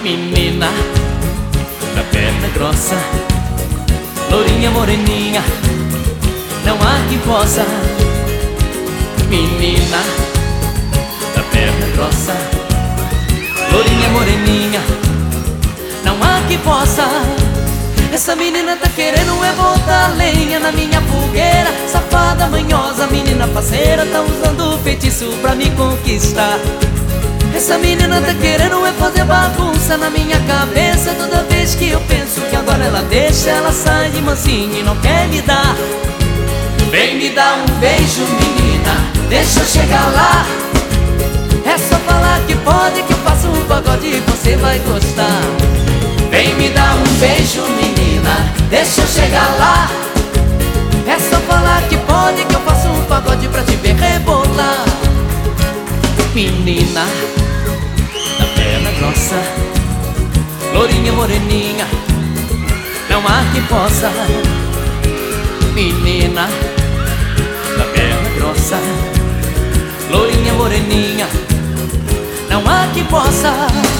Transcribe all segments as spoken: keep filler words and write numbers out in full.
Menina da perna grossa, lourinha moreninha, não há quem possa. Menina da perna grossa, lourinha moreninha, não há quem possa. Essa menina tá querendo é botar lenha na minha fogueira. Safada, manhosa, menina parceira, tá usando feitiço pra me conquistar. Essa menina tá querendo é fazer bagunça na minha cabeça. Toda vez que eu penso que agora ela deixa, ela sai de mansinho e não quer me dar. Vem me dar um beijo, menina, deixa eu chegar lá. É só falar que pode que eu faço um pagode e você vai gostar. Vem me dar um beijo, menina, deixa eu chegar lá. É só falar que pode que eu faço um pagode pra te ver rebolar. Menina da perna grossa, lourinha moreninha, não há quem possa. Menina da perna grossa, lourinha moreninha, não há quem possa.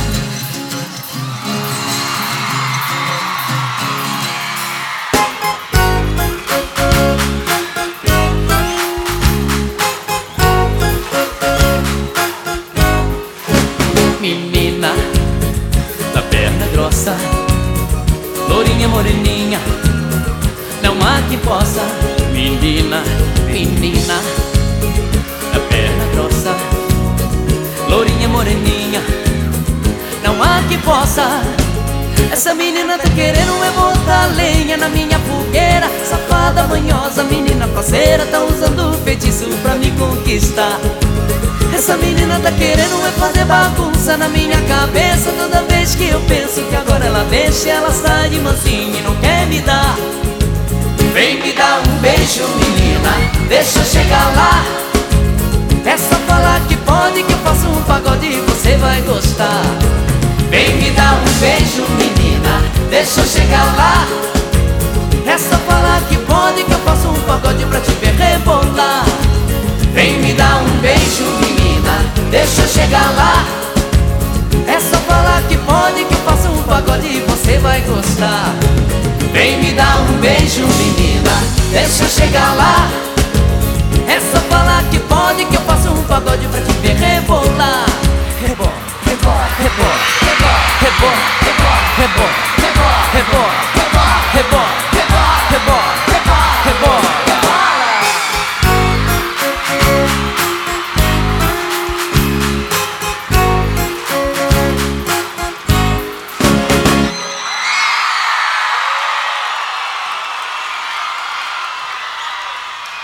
Menina da perna grossa, lourinha moreninha, não há quem possa. Menina, menina da perna grossa, lourinha moreninha, não há quem possa. Essa menina tá querendo é botar lenha na minha fogueira. Safada, manhosa, menina parceira, tá usando feitiço pra me conquistar. Essa menina tá querendo é fazer bagunça na minha cabeça. Toda vez que eu penso que agora ela deixa, ela sai de mansinho e não quer me dar. Vem me dar um beijo, menina, deixa eu chegar lá. É só falar que pode que eu faço um pagode e você vai gostar. Vem me dar um beijo, menina, deixa eu chegar lá. É só falar que pode que eu faço um pagode pra te ver rebolar. Vem me dar um beijo, menina, deixa eu chegar lá. É só falar que pode que eu faço um pagode e você vai gostar. Vem me dar um beijo, menina, deixa eu chegar lá. É só falar que pode que eu faço um pagode pra te ver rebolar. Rebola, rebola, rebola.